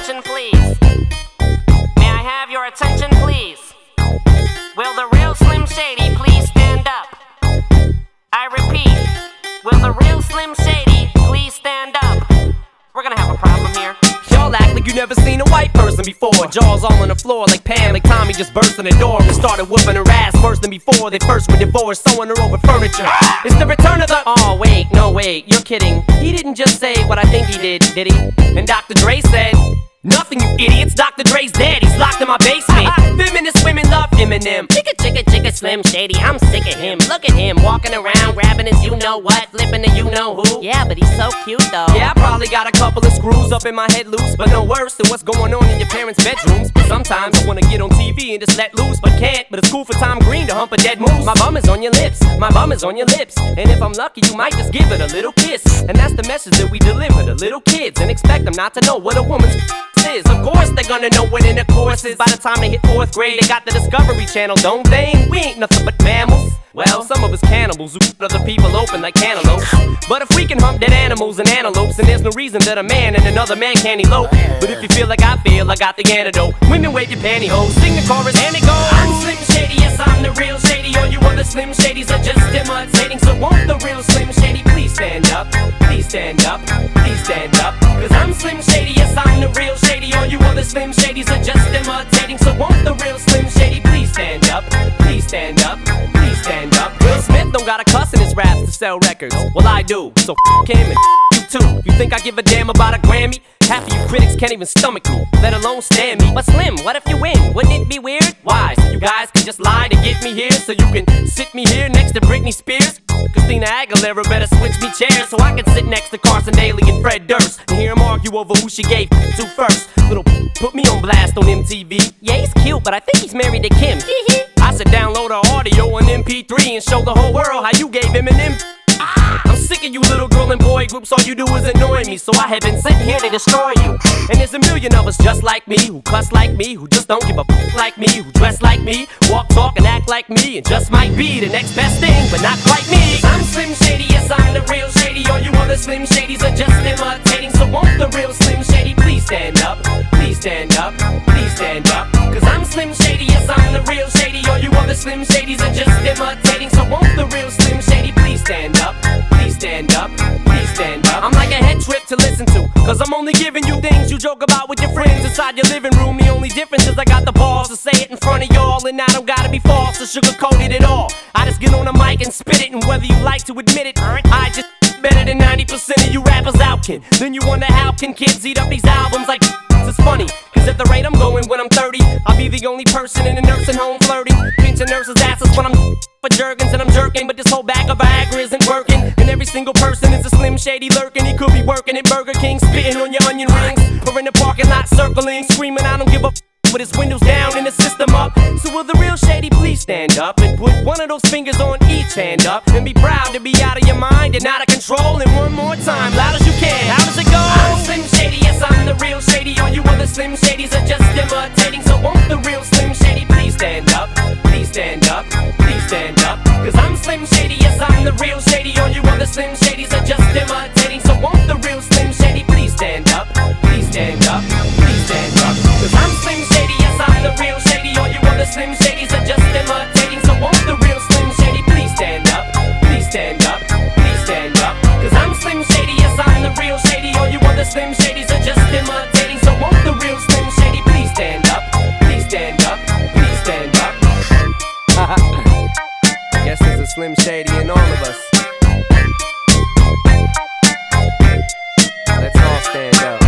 attention, please? May I have your attention, please? Will the real Slim Shady please stand up? I repeat, will the real Slim Shady please stand up? We're gonna have a problem here. Y'all act like you never seen a white person before. Jaws all on the floor like Pam, like Tommy just burst in the door and started whooping her ass worse than before they first were divorced, sewing her over furniture. It's the return of the... Oh, wait, no, wait, you're kidding. He didn't just say what I think he did he? And Dr. Dre said... Nothing, you idiots. Dr. Dre's dead. He's locked in my basement. Feminist women love Eminem. Chicka, Slim Shady. I'm sick of him. Look at him walking around, grabbing his you-know-what, flipping the you-know-who. Yeah, but he's so cute, though. Yeah, I probably got a couple of screws up in my head loose, but no worse than what's going on in your parents' bedrooms. But sometimes I wanna get on TV and just let loose, but can't. But it's cool for Tom Green to hump a dead moose. My bum is on your lips. My bum is on your lips. And if I'm lucky, you might just give it a little kiss. And that's the message that we deliver to little kids, and expect them not to know what a woman's is. Of course they're gonna know what intercourse is. By the time they hit 4th grade, they got the Discovery Channel, don't they? We ain't nothing but mammals. Well, some of us cannibals who cut other people open like cantaloupes. But if we can hump dead animals and antelopes, then there's no reason that a man and another man can't elope. But if you feel like I feel, I got the antidote. Women wave your pantyhose, sing the chorus and it goes. I'm Slim Shady, yes I'm the real Shady. All you other Slim Shadys are just imitating. So won't the real Slim Shady please stand up? Please stand up, please stand up. Cause I'm Slim Shady, yes I'm the real Shady. All you other Slim Shadys are just imitating. So won't the real Slim Shady please stand up? Please stand up, please stand up. Will Smith don't got a cuss in his raps to sell records. Well I do, so him and you too. You think I give a damn about a Grammy? Half of you critics can't even stomach me, let alone stand me. But Slim, what if you win? Wouldn't it be weird? Why? So you guys can just lie to get me here, so you can sit me here next to Britney Spears? Christina Aguilera better switch me chairs so I can sit next to Carson Daly and Fred Durst and hear them argue over who she gave to first. Little put me on blast on MTV. Yeah, he's cute, but I think he's married to Kim. I said download her audio on MP3 and show the whole world how you gave Eminem. I'm sick of you little girl and boy groups, all you do is annoy me. So I have been sitting here to destroy you. And there's a million of us just like me, who cuss like me, who just don't give a like me, who dress like me, walk, talk, and act like me, and just might be the next best thing, but not quite me. I'm Slim Shady, yes I'm the real Shady. All you other Slim Shadys are just imitating. So won't the real Slim Shady please stand up? Please stand up, please stand up. Cause I'm Slim Shady, yes I'm the real Shady. All you other Slim Shadys are just imitating. So won't the real Slim Shady please stand up? Please stand up, please stand up. I'm like a head trip to listen to, cause I'm only giving you things you joke about with your friends inside your living room. The only difference is I got the balls to say it in front of y'all, and I don't gotta be false or sugar-coated at all. I just get on the mic and spit it, and whether you like to admit it, I just better than 90% of you rappers out, kid. Then you wonder how can kids eat up these albums like it's funny, cause at the rate I'm going when I'm 30, I'll be the only person in a nursing home flirting, pinching nurses' asses when I'm for Jergens and I'm jerking. But this whole bag of Viagra isn't working, and every single person is a Slim Shady lurking. He could be working at Burger King, spitting on your onion rings, or in the parking lot circling, screaming I don't give a with his windows down and the system up. So will the real Shady please stand up and put one of those fingers on each hand up and be proud to be out of your mind and out of control? And one more time, loud as you can, how does it go? I'm Slim Shady, yes I'm the real Shady. All you other Slim Shadys are just imitating. So won't the real Slim Shady please stand up? Please stand up, please stand up. Cause I'm Slim Shady, yes I'm the real Shady. All you other Slim Shadys are just imitating. So won't the real Slim Shady please stand up? Please stand up, please stand up. Cause I'm Slim Shady, yes I'm the real Shady. All you other Slim Shadys are just imitating. So won't the real Slim Shady please stand up? Please stand up, please stand up. Cause I'm Slim Shady, yes I'm the real Shady. All you other Slim Shadys are just imitating. So won't the real Slim Shady please stand up? Please stand up, please stand up. Guess there's a Slim Shady in all of us. Let's all stand up.